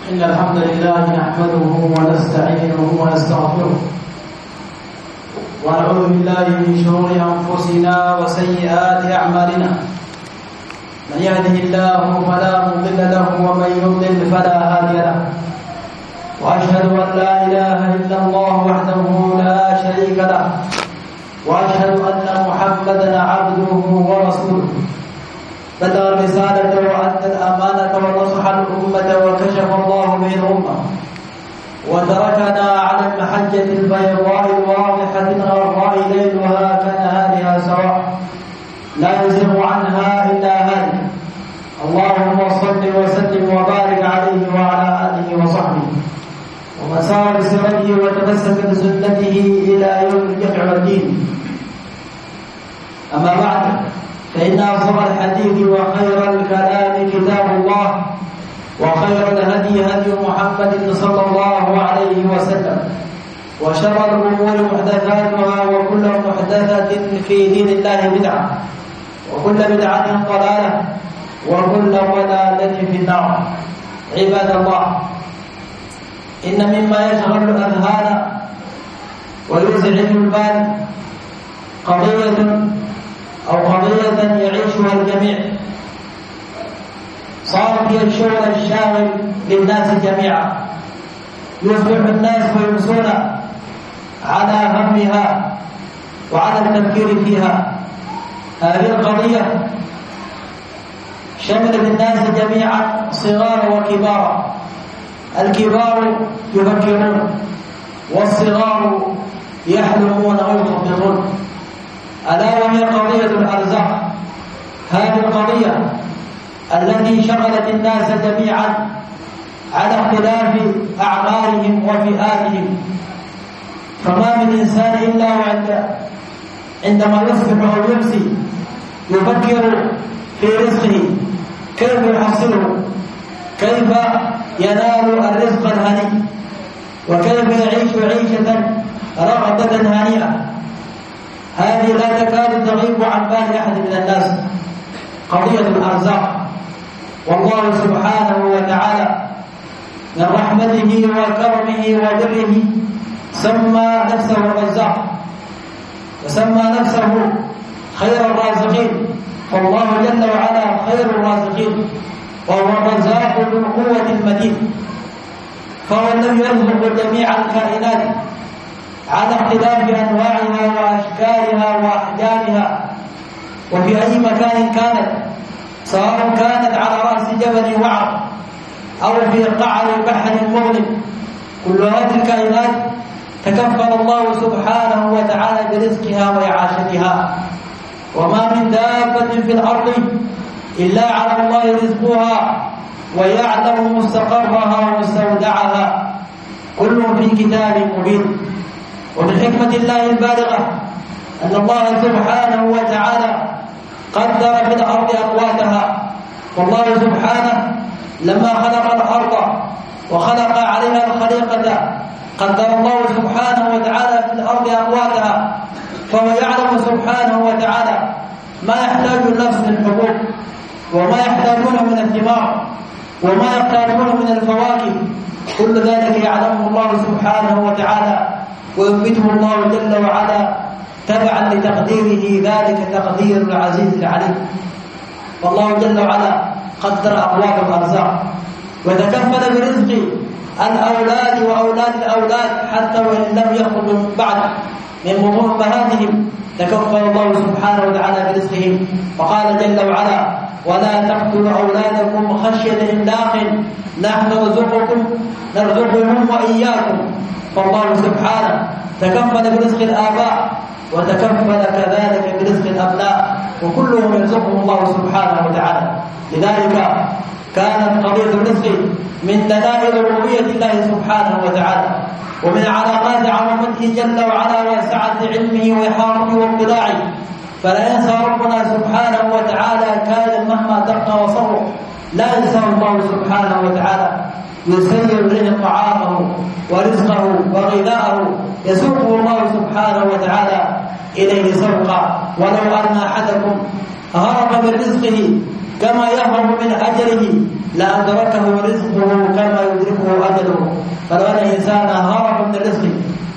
إن الحمد لله نحمده ونستعينه ونستغفره ونعوذ بالله من شرور أنفسنا وسيئات أعمالنا. من يهده الله فلا مضل له ومن يضلل فلا هادي له. وأشهد أن لا إله إلا الله وحده لا شريك له، وأشهد أن محمدا عبده ورسوله. بلغ الرسالة وأدى الأمانة ونصح الأمة وكشف الله به الأمة، وتركنا على المحجة البيضاء الواضحة الغراء ليلها كنهارها سواء، لا يزيغ عنها إلا هالك. اللهم صل وسلم وبارك عليه وعلى آله وصحبه ومن سار بسيرته وتمسك بسنته إلى يوم الجمع والدين. أما بعد، فإن أصدق الحديث وخير الكلام كتاب الله، وخير الهدي هدي محمد صلى الله عليه وسلم، وشر الأمور محدثاتها، وكل محدثة في دين الله بدعة، وكل بدعة ضلالة، وكل ضلالة في النار. عباد الله، إن مما يشغل الأذهان ويزعج البال قضية يعيشها الجميع، صارت هي الشغل الشاغل للناس جميعا. يصبح الناس ويمسون على همها وعلى التفكير فيها. هذه القضية شملت الناس جميعا صغارا وكبارا. الكبار يفكرون، والصغار يحلمون أو يخططون. ألا وهي قضية الأرزاق. هذه القضية التي شغلت الناس جميعا على اختلاف أعمارهم وفئاتهم. فما من إنسان إلا عندما يصبح أو يمسي يفكر في رزقه، كيف يحصله، كيف ينال الرزق الهني، وكيف يعيش عيشة رغدة هنيئة. هذه لا تكاد تغيب عن بال أحد من الناس، قضية الأرزاق. والله سبحانه وتعالى من رحمته وكرمه وبره سمى نفسه الرزاق، وسمى نفسه خير الرازقين. فالله جل وعلا خير الرازقين، وهو الرزاق ذو القوة المتين. فهو الذي يرزق جميع الكائنات على اختلاف أنواعها وأشكالها وأحجامها، وفي أي مكان كانت، سواء كانت على رأس جبل وعر أو في قعر بحر مظلم. كل هذه الكائنات تكفل الله سبحانه وتعالى برزقها وإعاشتها. وما من دابة في الأرض إلا على الله رزقها ويعلم مستقرها ومستودعها، كل في كتاب مبين. ومن حكمة الله البالغة أن الله سبحانه وتعالى قدر في الأرض أقواتها. والله سبحانه لما خلق الأرض وخلق عليها الخليقة قدر الله سبحانه وتعالى في الأرض أقواتها. فهو يعلم سبحانه وتعالى ما يحتاج النفس من حبوب، وما يحتاجون من الثمار، وما يحتاجون من الفواكه. كل ذلك يعلمه الله سبحانه وتعالى، وينبته الله جل وعلا تبعا لتقديره، ذلك تقدير العزيز العليم. والله جل وعلا قدر أقوات الأرزاق، وتكفل برزق الأولاد وأولاد الأولاد، حتى وإن لم يخرجوا بعد من بطون أمهاتهم تكفل الله سبحانه وتعالى برزقهم. وقال جل وعلا: ولا تقتلوا أولادكم خشية إملاق نحن نرزقهم وإياكم. فالله سبحانه تكفل برزق الآباء، وتكفل كذلك برزق الأبناء، وكلهم يرزقهم الله سبحانه وتعالى. لذلك كانت قضية الرزق من دلائل ربوبية الله سبحانه وتعالى، ومن علاقات عظمته جل وعلا وسعة علمه وإحاطته واطلاعه. فلا ينسى ربنا سبحانه وتعالى كائنا مهما دق وصرف، لا ينسى الله سبحانه وتعالى. يسير إليه طعامه ورزقه وغذاءه، يسوقه الله سبحانه وتعالى إليه سوقا. ولو أن أحدكم هرب من رزقه كما يهرب من أجله لأدركه رزقه كما يدركه يدركه أجله. فلو أن إنسانا هرب من الرزق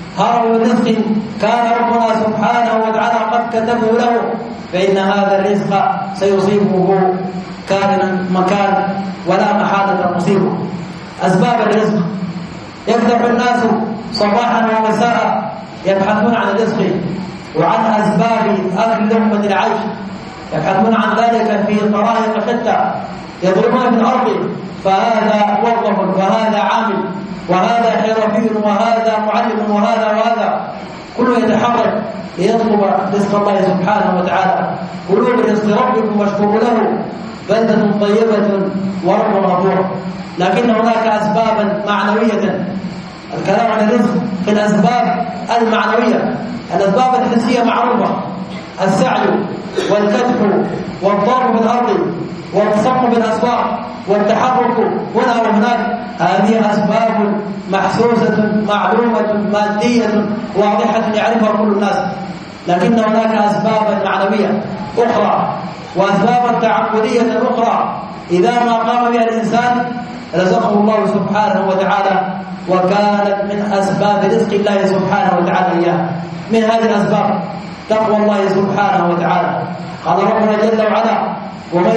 كان ربنا سبحانه وتعالى قد كتبه له، فإن هذا الرزق سيصيبه كائنا مكان ولا محالة مصيبه. أسباب الرزق: يكثر الناس صباحا ومساء يبحثون عن الرزق وعن أسباب أكل لقمة العيش، يبحثون عن ذلك في طرائق شتى، يضربون في الأرض، فهذا موظف وهذا عامل وهذا حرفي وهذا معلم وهذا كله يتحرك ليطلب رزق الله سبحانه وتعالى. كلوا من رزق ربكم واشكروا له بلدة طيبة ورب غفور. لكن هناك أسبابا معنوية. الكلام عن الرزق في الأسباب المعنوية. الأسباب الحسية معروفة: السعي والكدح والضرب في الأرض والصم بالأسواق والتحرك هنا وهناك، هذه أسباب محسوسة معلومة مادية واضحة يعرفها كل الناس. لكن هناك أسبابا معنوية أخرى وأسبابا تعبدية أخرى إذا ما قام بها الإنسان رزقه الله سبحانه وتعالى، وكانت من أسباب رزق الله سبحانه وتعالى إياه. من هذه الأسباب تقوى الله سبحانه وتعالى. قال ربنا جل وعلا: ومن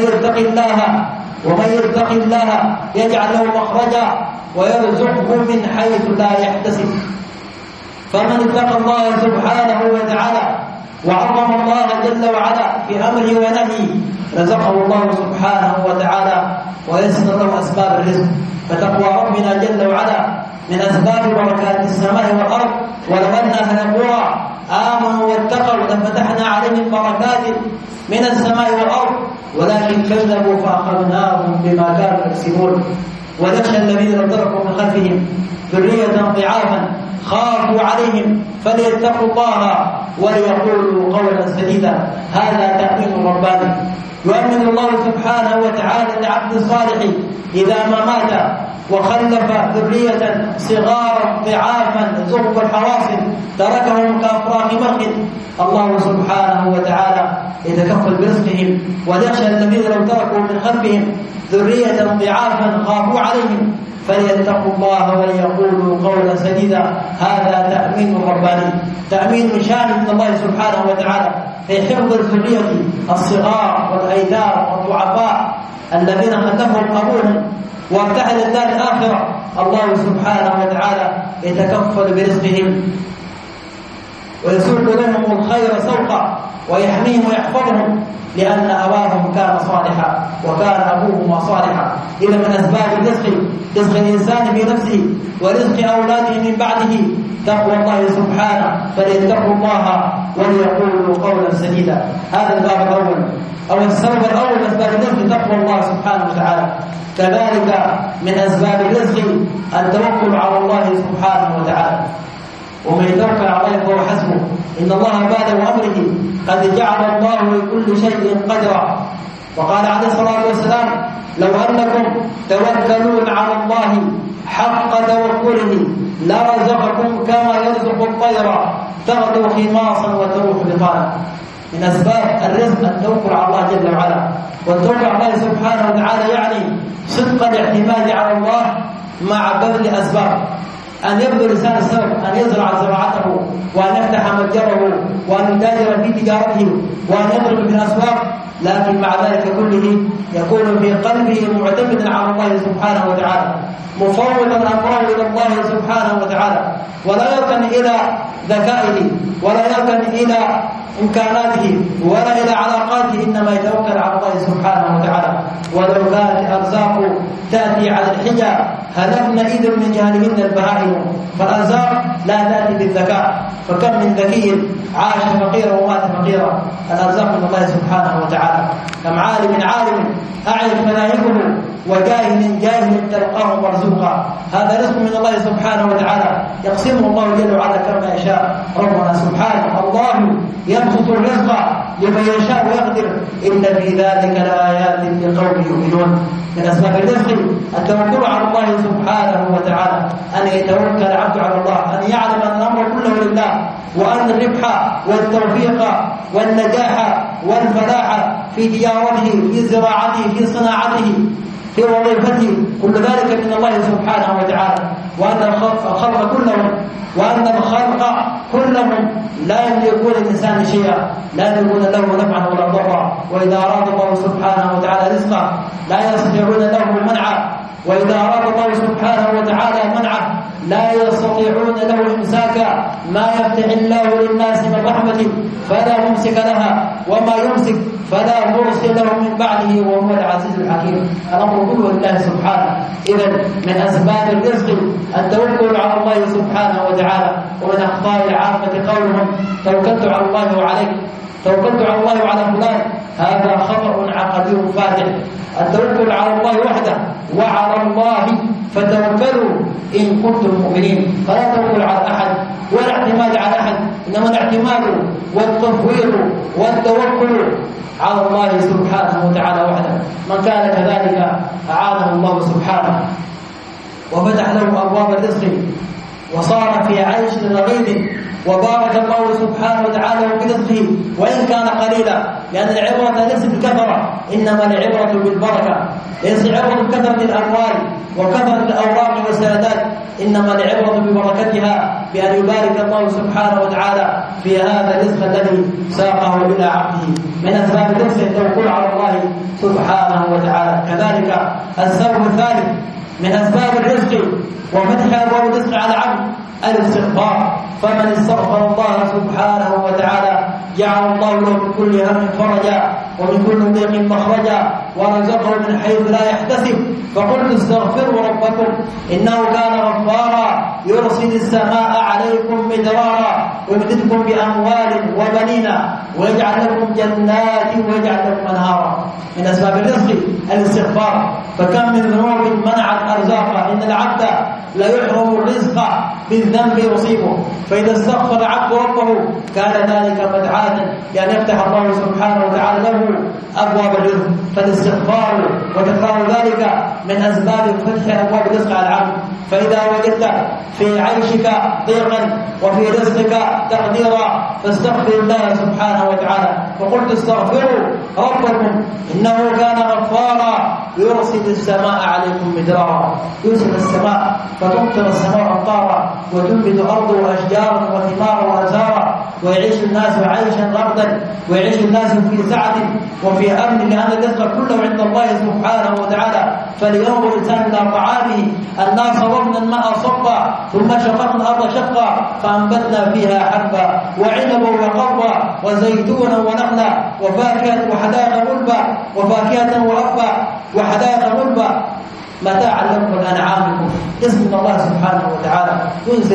يتق الله يجعل له مخرجا ويرزقه من حيث لا يحتسب. فمن اتقى الله سبحانه وتعالى وعظم الله جل وعلا في أمره ونهيه رزقه الله سبحانه وتعالى ويسر له أسباب الرزق. فتقوى ربنا جل وعلا من أسباب بركات السماء والأرض. ولو أن أهل القرى آمنوا واتقوا لفتحنا عليهم بركات من السماء والأرض ولكن كذبوا فأخذناهم بما كانوا يكسبون. ونخشى الذين لو تركوا من خلفهم ذرية ضعافا خافوا عليهم فليتقوا الله وليقولوا قولا سديدا. هذا تأمين رباني يؤمن الله سبحانه وتعالى لعبد الصالح إذا ما مات وخلف ذرية صغارا ضعافا زرق الحواصل تركهم كأفراخ مرق، الله سبحانه وتعالى يتكفل برزقهم. وليخشى الذين لو تركوا من خلفهم ذرية ضعافا خافوا عليهم فليتقوا الله وليقولوا قولا سديدا. هذا تأمين رباني، تأمين شامل من الله سبحانه وتعالى في حفظ الذرية الصغار والأيتام والضعفاء الذين خلفهم أبوهم وارتحل الدار الآخرة. الله سبحانه وتعالى يتكفل برزقهم ويسوق لهم الخير سوقا ويحميهم ويحفظهم لأن أباهم كان صالحا وكان أبوهما صالحا. إذا من أسباب الرزق رزق الإنسان في نفسه ورزق أولاده من بعده تقوى الله سبحانه فليتقوا الله وليقولوا قولا سديدا. هذا الباب الأول أو السبب الأول من أسباب الرزق تقوى الله سبحانه وتعالى. كذلك من أسباب الرزق التوكل على الله سبحانه وتعالى. ومن يتوكل على الله فهو حسبه إن الله بالغ أمره قد جعل الله لكل شيء قدرا. وقال عليه الصلاة والسلام: لو أنكم توكلون على الله حق توكله لرزقكم كما يرزق الطير تغدو خماصا وتروح بطانا. من أسباب الرزق التوكل على الله جل وعلا. والتوكل على الله سبحانه وتعالى يعني صدق الاعتماد على الله مع بذل أسباب. أن يبذل لسان السبب، أن يزرع زراعته وأن يفتح متجره وأن يتاجر في تجارته وأن يضرب في الأسواق، لكن مع ذلك كله يكون في قلبه معتمدا على الله سبحانه وتعالى مفوضا أمره إلى الله سبحانه وتعالى، ولا يركن إلى ذكائه ولا يركن إلى إمكاناته ولا إلى علاقاته، إنما يتوكل على الله سبحانه وتعالى. ولو كانت الأرزاق تأتي على الحجة هلكنا إذن من جهلهن البهائم، فالأرزاق لا تأتي بالذكاء، فكم من ذكي عاش فقيرا ومات فقيرا. الأرزاق من الله سبحانه وتعالى. كم عالم أعرف مناهجه وجاهل تلقاه مرزوقا. هذا رزق من الله سبحانه وتعالى يقسمه الله جل وعلا كما يشاء. ربنا سبحانه الله يبسط الرزق لمن يشاء ويقدر إن في ذلك لآيات لقوم يؤمنون. من أسباب الرزق التوكل على الله سبحانه وتعالى، أن يتوكل العبد على الله، أن يعلم أن الأمر كله لله، وأن الربح والتوفيق والنجاح والفلاح في تجارته في زراعته في صناعته في وظيفته، كل ذلك من الله سبحانه وتعالى. وأن الخلق كلهم لا يملكون الإنسان شيئا، لا يملكون له نفعا ولا ضرا. وإذا أراد الله سبحانه وتعالى رزقه لا يستطيعون له منعا، وإذا أراد الله سبحانه وتعالى منعه لا يستطيعون له إمساكا. ما يفتح الله للناس من رحمة فلا ممسك لها، وما يمسك فلا مرسل له من بعده، وهو العزيز الحكيم. الأمر كله لله سبحانه. إذا من أسباب الرزق التوكل على الله سبحانه وتعالى. ومن أخطاء العامة قولهم توكلت على الله وعليك، توكلت على الله وعلى فلان، هذا خطأ عقدي فاتح. التوكل على الله وحده، وعلى الله فتوكلوا إن كنتم مؤمنين. فلا توكل على أحد ولا اعتماد على أحد، إنما الاعتماد والتفويض والتوكل على الله سبحانه وتعالى وحده. من كان كذلك أعانه الله سبحانه وفتح له أبواب الرزق وصار في عيش رغيد، وبارك الله سبحانه وتعالى برزقه وإن كان قليلا، لأن العبرة ليست بالكثرة إنما العبرة بالبركة. ليس العبرة بكثرة الأموال وكثرة الأوراق والسندات، إنما العبرة ببركتها، بأن يبارك الله سبحانه وتعالى في هذا الرزق الذي ساقه إلى عبده. من أسباب الرزق التوكل على الله سبحانه وتعالى. كذلك السبب الثالث من أسباب الرزق وفتح أبواب الرزق على العبد الاستغفار. فمن استغفر الله سبحانه وتعالى جعل الله له من كل هم فرجا ومن كل ضيق مخرجا ورزقه من حيث لا يحتسب. فقلت استغفروا ربكم إنه كان غفارا يرسل السماء عليكم مدرارا ويمددكم بأموال وبنين ويجعل لكم جنات ويجعل لكم أنهارا. من أسباب الرزق الاستغفار. فكم من ذنوب منعت أرزاقا، إن العبد لا يحرم الرزق بالذنب يصيبه، فإذا استغفر العبد ربه كان ذلك مدعاة لأن يفتح الله سبحانه وتعالى له أبواب الرزق. فالاستغفار وتكرار ذلك من أسباب فتح أبواب الرزق على العبد. فإذا وجدت في عيشك ضيقا وفي رزقك تقديرا فاستغفر الله سبحانه وتعالى. فقلت استغفروا ربكم إنه كان غفارا يرسل السماء عليكم مدرارا. يرسل السماء فتمطر السماء أمطارا وتنبت أرض وأشجارا وثمارا وأزهارا، ويعيش الناس عيشا رغدا، ويعيش الناس في سعة وفي أمن، لأن الرزق كله عند الله سبحانه وتعالى. فلينظر الإنسان إلى طعامه أنا صببنا الماء صبا ثم شققنا الأرض شقا فأنبتنا فيها حبا وعنبا وقضبا وزيتونا ونخلا وفاكهة وحدائق غلبا وفاكهة وأبا وحدائق غلبا متاعا لكم ولأنعامكم. اسم الله سبحانه وتعالى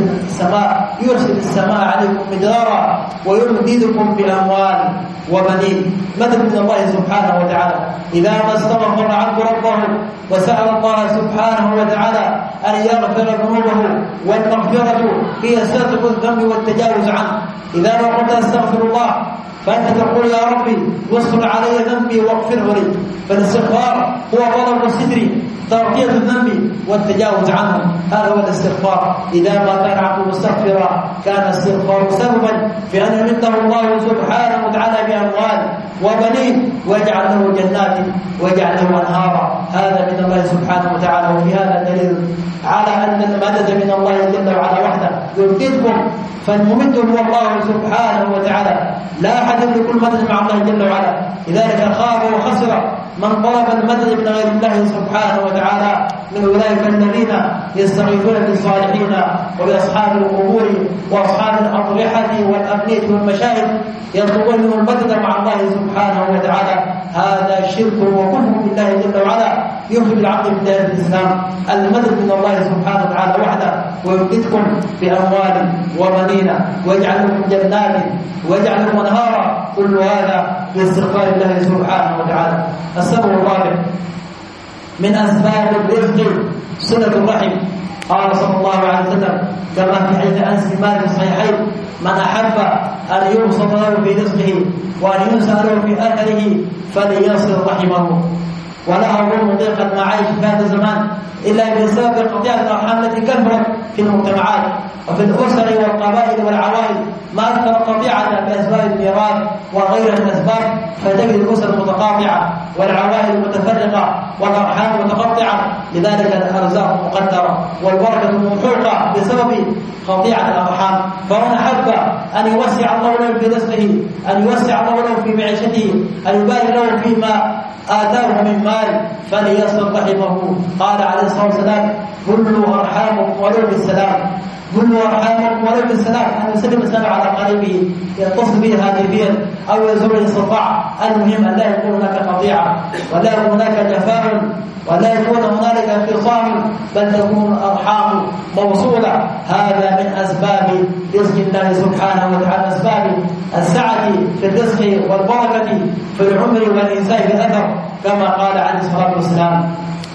يرسل السماء عليكم مدرارا ويمددكم بأموال وبنين. مدد من الله سبحانه وتعالى. إذا ما استغفر العبد ربه وسأل الله سبحانه وتعالى أن يغفر ذنوبه، والمغفرة هي ستر الذنب والتجاوز عنه. إذا ما قلت استغفر الله فأنت تقول يا ربي واستر علي ذنبي واغفره لي. فالاستغفار هو طلب الستر، تغطية الذنب والتجاوز عنه، هذا هو الاستغفار. إذا ما كان عبد مستغفرا كان استغفار سببا في أن يمده الله سبحانه وتعالى بأموال وبنين ويجعل له جنات ويجعل له أنهارا. هذا من الله سبحانه وتعالى. وفي هذا دليل على أن المدد من الله جل وعلا وحده يمددكم. فالممد هو الله سبحانه وتعالى، لا أحد يملك المدد مع الله جل وعلا. لذلك خاب وخسر من طلب المدد من غير الله سبحانه وتعالى. من أولئك الذين يستغيثون بالصالحين وبأصحاب القبور وأصحاب الأضرحة والأبنية والمشاهد يطلبون منهم المدد مع الله سبحانه وتعالى. هذا شرك وكفر بالله جل وعلا يخرج العبد من دائرة الإسلام. المدد من الله سبحانه وتعالى وحده، ويمددكم بأموال وبنين ويجعل لكم جنات ويجعل لكم أنهارا. كل هذا باستغفار الله سبحانه وتعالى. السبب الرابع من أسباب الرزق صلة الرحم. قال صلى الله عليه وسلم كما في حديث أنس بن مالك الصحيحين: من أحب أن يبسط له في رزقه وأن ينسى له في أثره فليصل رحمه. ولا أظن ضيقا ما عايش في هذا الزمان إلا بسبب قطيعة الأرحام التي كثرت في المجتمعات وفي الأسر والقبائل والعوائل. ما أكثر القطيعة بأسباب الميراث وغيرها من الأسباب، فتجد الأسر متقاطعة والعوائل متفرقة والأرحام متقطعة، لذلك الأرزاق مقدرة والبركة ممحوقة بسبب قطيعة الأرحام. فمن أحب أن يوسع الله له في رزقه، أن يوسع الله له في معيشته، أن يبارك له فيما آتاه من مال، فليصل رحمه. قال عليه الصلاة والسلام: كلوا أرحامكم ولو بالسلام، كلوا أرحامكم ولو بالسلام، أن يسلم السلام على قريبه، يتصل به هاتفيا أو يزور استطاع. المهم أن لا يكون هناك قطيعة، ولا يكون هناك جفاء، ولا يكون هنالك انفصام، بل تكون الأرحام موصولة. هذا من أسباب رزق الله سبحانه وتعالى، أسباب السعة في الرزق والبركة في العمر والإنسان بالأثر، كما قال عليه الصلاة والسلام.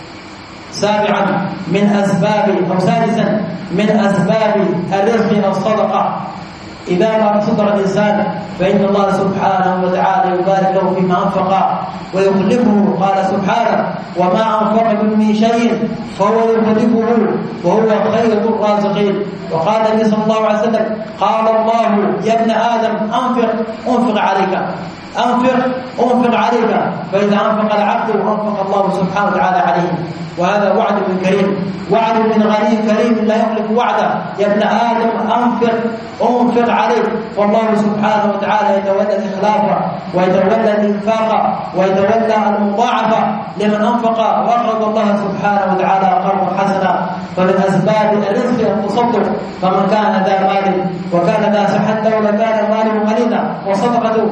سابعا من أسباب أو سادسا من أسباب الرزق الصدقة. إذا ما تصدق الإنسان فإن الله سبحانه وتعالى يبارك له فيما أنفق ويخلفه. قال سبحانه: وما أنفقتم من شيء فهو يخلفه وهو خير الرازقين. وقال النبي صلى الله عليه وسلم: قال الله: يا ابن آدم أنفق عليك، أنفق عليك، فإذا أنفق العبد أنفق الله سبحانه وتعالى عليه. وهذا وعد من كريم، وعد من غني كريم لا يخلف وعده. يا ابن آدم أنفق عليك. والله سبحانه وتعالى يتولى الإخلاف ويتولى الإنفاق ويتولى المضاعفة لمن أنفق وأقرض الله سبحانه وتعالى قرضا حسنا. فمن أسباب الرزق التصدق، فمن كان ذا مال وكان ذا صحة ولكان ماله قليلا وصدقته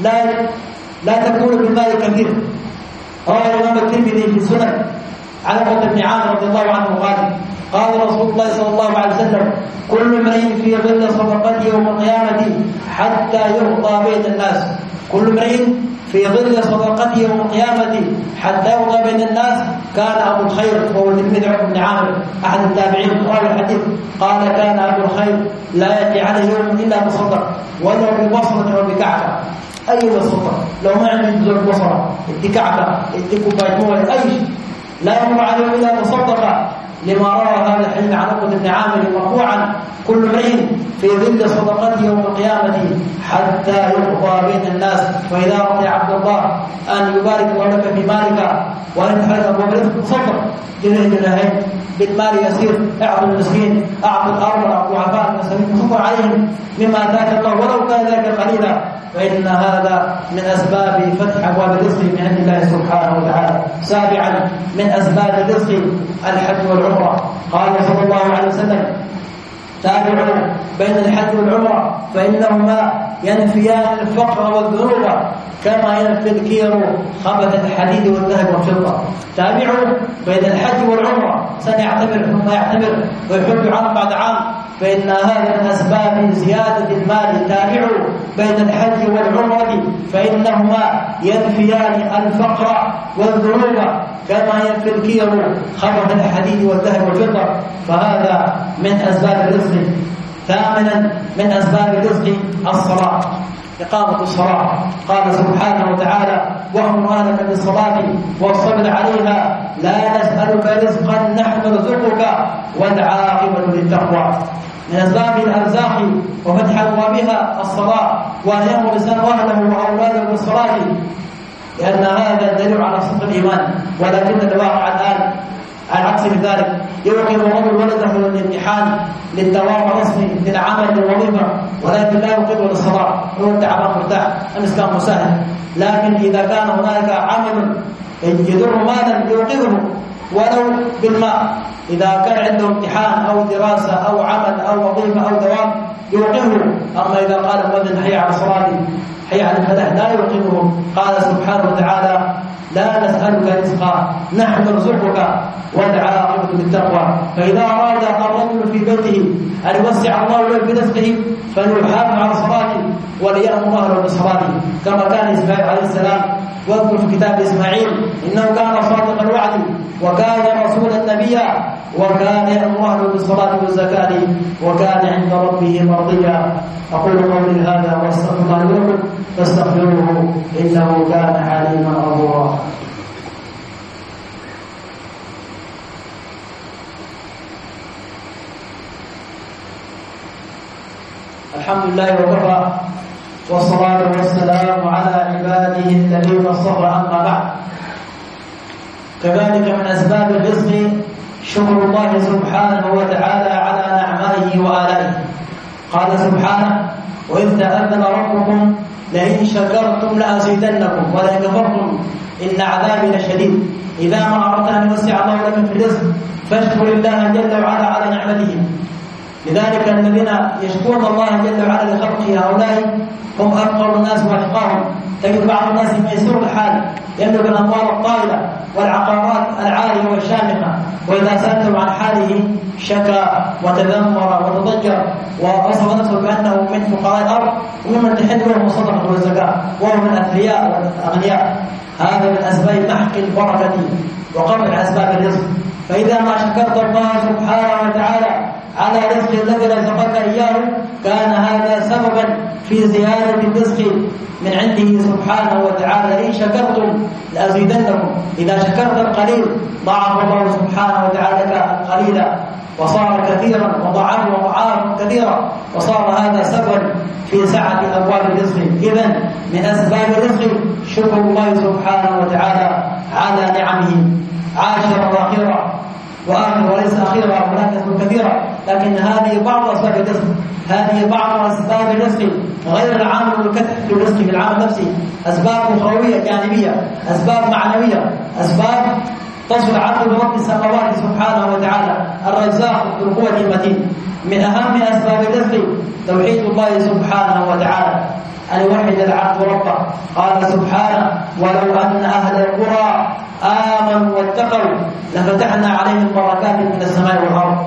لا تكون بالمال كثير. روى الإمام الترمذي في السنن عن عقبة بن عامر رضي الله عنه قال رسول الله صلى الله عليه وسلم: كل امرئ في ظل صدقته يوم القيامة حتى يرضى بين الناس. كل امرئ في ظل صدقته يوم القيامة حتى يرضى بين الناس. كان أبو الخير وهو تلميذ عقبة بن عامر أحد التابعين راوي الحديث، قال: كان أبو الخير لا يأتي عليه يوم إلا بصدق ولو ببصرة أو بكعكة. أي بصرة، لو ما عندي زول بصرة ادي كعكة ادي كوباية مويه أي شيء، لا يمر عليه إلا بصدقة. لما روى هذا الحديث عن عقبة بن عامر مرفوعا: كل امرئ في ظل صدقته يوم القيامة حتى يقضى بين الناس. فإذا رضي عبد الله أن يبارك الله لك في مالك وأن يحرز أبواب الرزق تصدق جناهين بالمال يسير، اعطوا المسكين، اعطوا الارمله والضعفاء المساكين، تصدق عليهم مما اتاك الله ولو كان ذلك قليلا، فان هذا من اسباب فتح ابواب الرزق من عند الله سبحانه وتعالى. سابعا من اسباب الرزق الحج والعمره. قال صلى الله عليه وسلم: تابعوا بين الحج والعمره فانهما ينفيان الفقر والذنوب كما ينفي الكير خبث الحديد والذهب والفضه. تابعوا بين الحج والعمره، سنه يعتبر ثم يعتبر ويحج عام بعد عام، فإن هذا من أسباب زيادة المال. تابعوا بين الحج والعمرة فإنهما ينفيان الفقر والذنوب كما ينفي الكير خبث الحديد والذهب والفضة، فهذا من أسباب الرزق. ثامنا من أسباب الرزق الصلاة، إقامة الصلاة. قال سبحانه وتعالى: وأمر أهلك بالصلاة واصطبر عليها لا نسألك رزقا نحن نرزقك والعاقبة للتقوى. من أسباب الأرزاق وفتح أبوابها الصلاة، وأن يأمر الإنسان أهله وأولاده بالصلاة، لأن هذا دليل على صدق الإيمان. ولكن الواقع الآن على عكس ذلك، يوقف الرجل ولده للامتحان للدوام الرسمي للعمل للوظيفة، ولكن لا يوقفه للصلاة، هو تعبان مرتاح، أمس كان مسهل. لكن إذا كان هناك عمل يدر مالا يوقفه ولو بالماء، إذا كان عنده امتحان أو دراسة أو عمل أو وظيفة أو دوام يوقفه. أما إذا قال المؤذن حي على الصلاة حي على الفلاح لا يوقفه. قال سبحانه وتعالى: لا نسألك رزقا نحن نرزقك والعاقبة للتقوى. فإذا أراد الرجل في بيته أن يوسع الله له برزقه فليحافظ على صلاته وليأمر أهله بصلاته، كما كان إسماعيل عليه السلام. واذكر في كتاب إسماعيل إنه كان صادق الوعد وكان رسولا نبيا وكان يأمر أهله بالصلاة والزكاة وكان عند ربه مرضيا. أقول قولي هذا وأستغفر الله لكم فاستغفروه إنه كان حليما غفورا. الحمد لله وكفى والصلاة والسلام على عباده الذين اصطفى. أما بعد، كذلك من أسباب الرزق شكر الله سبحانه وتعالى على نعمائه وآلائه. قال سبحانه: وإذ تأذن ربكم لئن شكرتم لأزيدنكم ولئن كفرتم إن عذابي لشديد. إذا ما أردت أن يوسع الله لك في الرزق فاشكر الله جل وعلا على نعمته. لذلك الذين يشكرون الله جل وعلا لخلقه هؤلاء هم أفقر الناس وأتقاهم. تجد بعض الناس ميسور الحال يملك الأموال الطائلة والعقارات العالية والشامخة، وإذا سألتم عن حاله شكى وتذمر وتضجر ووصف نفسه بأنه من فقراء الأرض وممن تحل لهم الصدقة والزكاة وهو من الأثرياء والأغنياء. هذا من أسباب محق البركة وقطع أسباب الرزق. فإذا ما شكرت الله سبحانه وتعالى على رزق الذي رزقك إياه كان هذا سببا في زيادة الرزق من عنده سبحانه وتعالى. إن شكرتم لأزيدنكم. إذا شكرت القليل ضاعف الله سبحانه وتعالى القليل وصار كثيرا وضاعفه وضعافا كثيرا، وصار هذا سببا في سعة أبواب الرزق. إذن من أسباب الرزق شكر الله سبحانه وتعالى على نعمه عاشرا وأخيرا وآخر وليس أخيرا، هناك أسباب كثيرة، لكن هذه بعض أسباب الرزق. هذه بعض أسباب الرزق غير العامل والكتف في الرزق في العام نفسه. أسباب أخروية جانبية، أسباب معنوية، أسباب تصل العبد برب السماوات سبحانه وتعالى الرزاق ذو القوة المتين. من أهم أسباب الرزق توحيد الله سبحانه وتعالى، أن يوحد العبد ربه. قال سبحانه: ولو أن أهل القرى آمنوا واتقوا لفتحنا عليهم بركات من السماء والأرض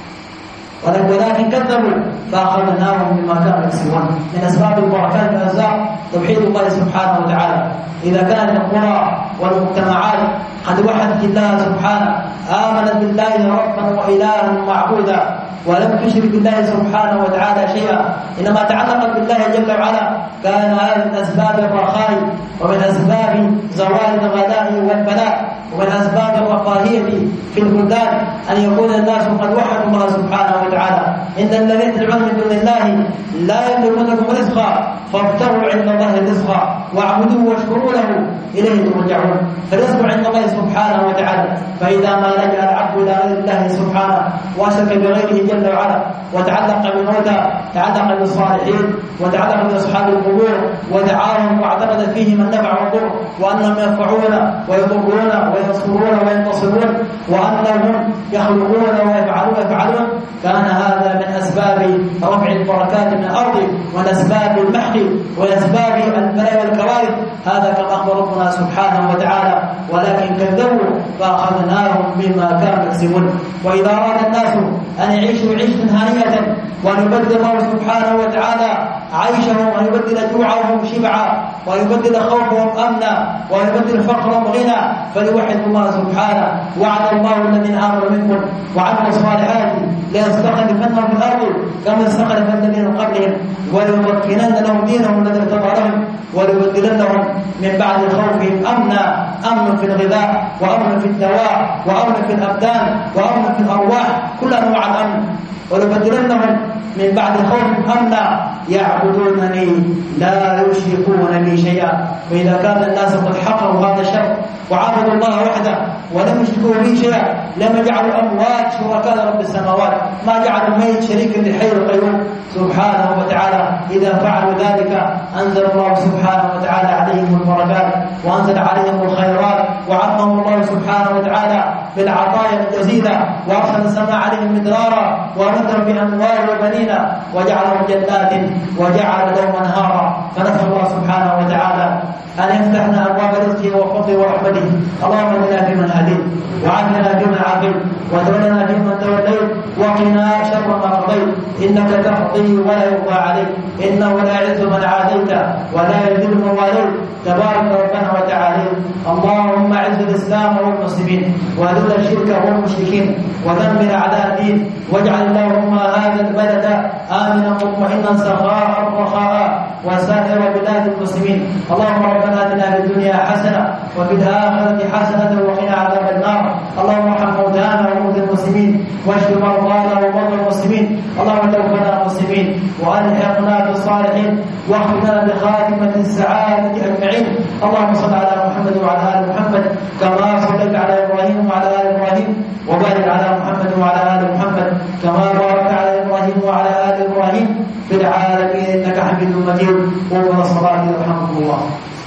ولكن كذبوا فأخذناهم بما كانوا يكسبون. من أسباب البركات والأرزاق توحيد الله سبحانه وتعالى. إذا كانت القرى والمجتمعات قد وحدت الله سبحانه، آمنت بالله ربا وإلها معبودا، ولم تشرك بالله سبحانه وتعالى شيئا، إنما تعلقت بالله جل وعلا، كان هذا من أسباب الرخاء ومن أسباب زوال الغلاء والبلاء ومن أسباب الرفاهية في البلدان أن يكون الناس قد وحدوا الله سبحانه وتعالى. إن الذين تدعون من دون الله لا يملكون لكم رزقا فابتغوا عند الله الرزق واعبدوه واشكروا له إليه ترجعون. فالرزق عند الله سبحانه وتعالى. فإذا ما لجأ العبد إلى غير الله سبحانه واشرك بغيره جل وعلا وتعلق بالموتى، تعلق بالصالحين وتعلق بأصحاب القبور ودعاهم واعتقد فيهم النفع والضر وأنهم ينفعون ويضرون وينصرون وينتصرون وأنهم يخلقون ويفعلون، كان هذا من أسباب رفع البركات من الأرض ومن أسباب المحق وأسباب البلاء والكوارث. هذا كما أخبر ربنا سبحانه وتعالى: ولكن كذبوا فأخذناهم بما كانوا يكسبون. وإذا أراد الناس أن يعيشوا عيشة هنيئة وأن يبدل الله سبحانه وتعالى عيشهم وأن يبدل جوعهم شبعا وأن يبدل خوفهم أمنا وأن يبدل فقرهم غنى فليوحد الله سبحانه. وعد الله الذين آمنوا منكم وعملوا الصالحات ليستخلفنهم في الأرض كما استخلف الذين من قبلهم وليمكنن لهم دينهم الذي ارتضى لهم وليبدلنهم من بعد خوفهم أمنا، أمن في الغذاء وأمن في الدواء وأمن في الأبدان وأمن في الأرواح، كل أنواع الأمن. وليبدلنهم من بعد خوف أمنا يعبدونني لا يشركون بي شيئا. وإذا كان الناس قد حققوا هذا الشرط وعبدوا الله وحده ولم يشركوا به شيئا لم يجعلوا أموات شركاء رب السماوات، ما جعلوا ميت شريكا للحي القيوم سبحانه وتعالى. إذا فعلوا ذلك أنزل الله سبحانه وتعالى عليهم البركات وأنزل عليهم الخيرات وعظمهم الله سبحانه وتعالى بالعطايا الجزيلة وأرسل السماء عليهم مدرارا وأمدهم بأموال وبنين وجعلهم جنات وجعل لهم أنهارا. فنسأل الله سبحانه وتعالى أن يفتح لنا أبواب رزقه وفضله ورحمته. اللهم اهدنا فيمن هديت وعافنا فيمن عافيت وتولنا فيمن توليت وقنا شر ما قضيت، إنك تقضي ولا يقضى عليك، إنه لا يعز من عاديت ولا يذل من واليت، تبارك ربنا وتعالى. اللهم اعز الإسلام والمسلمين وأذل الشرك والمشركين ودمر أعداء الدين، واجعل اللهم هذا البلد آمنا مطمئنا سخاء رخاء وسائر بلاد المسلمين. اللهم ربنا آتنا في الدنيا حسنة وفي الآخرة حسنة وقنا عذاب النار. اللهم ارحم موتانا وموتى المسلمين واشف مرضانا ومرضى المسلمين. اللهم توفنا مسلمين وألحقنا بالصالحين واختمنا بخاتمة السعادة أجمعين. اللهم صل على محمد وعلى آل محمد كما صليت على إبراهيم وعلى آل إبراهيم، وبارك على محمد وعلى آل محمد كما باركت على إبراهيم وعلى آل إبراهيم في العالمين إنك حميد مجيد. قوموا إلى الصلاة يرحمكم الله.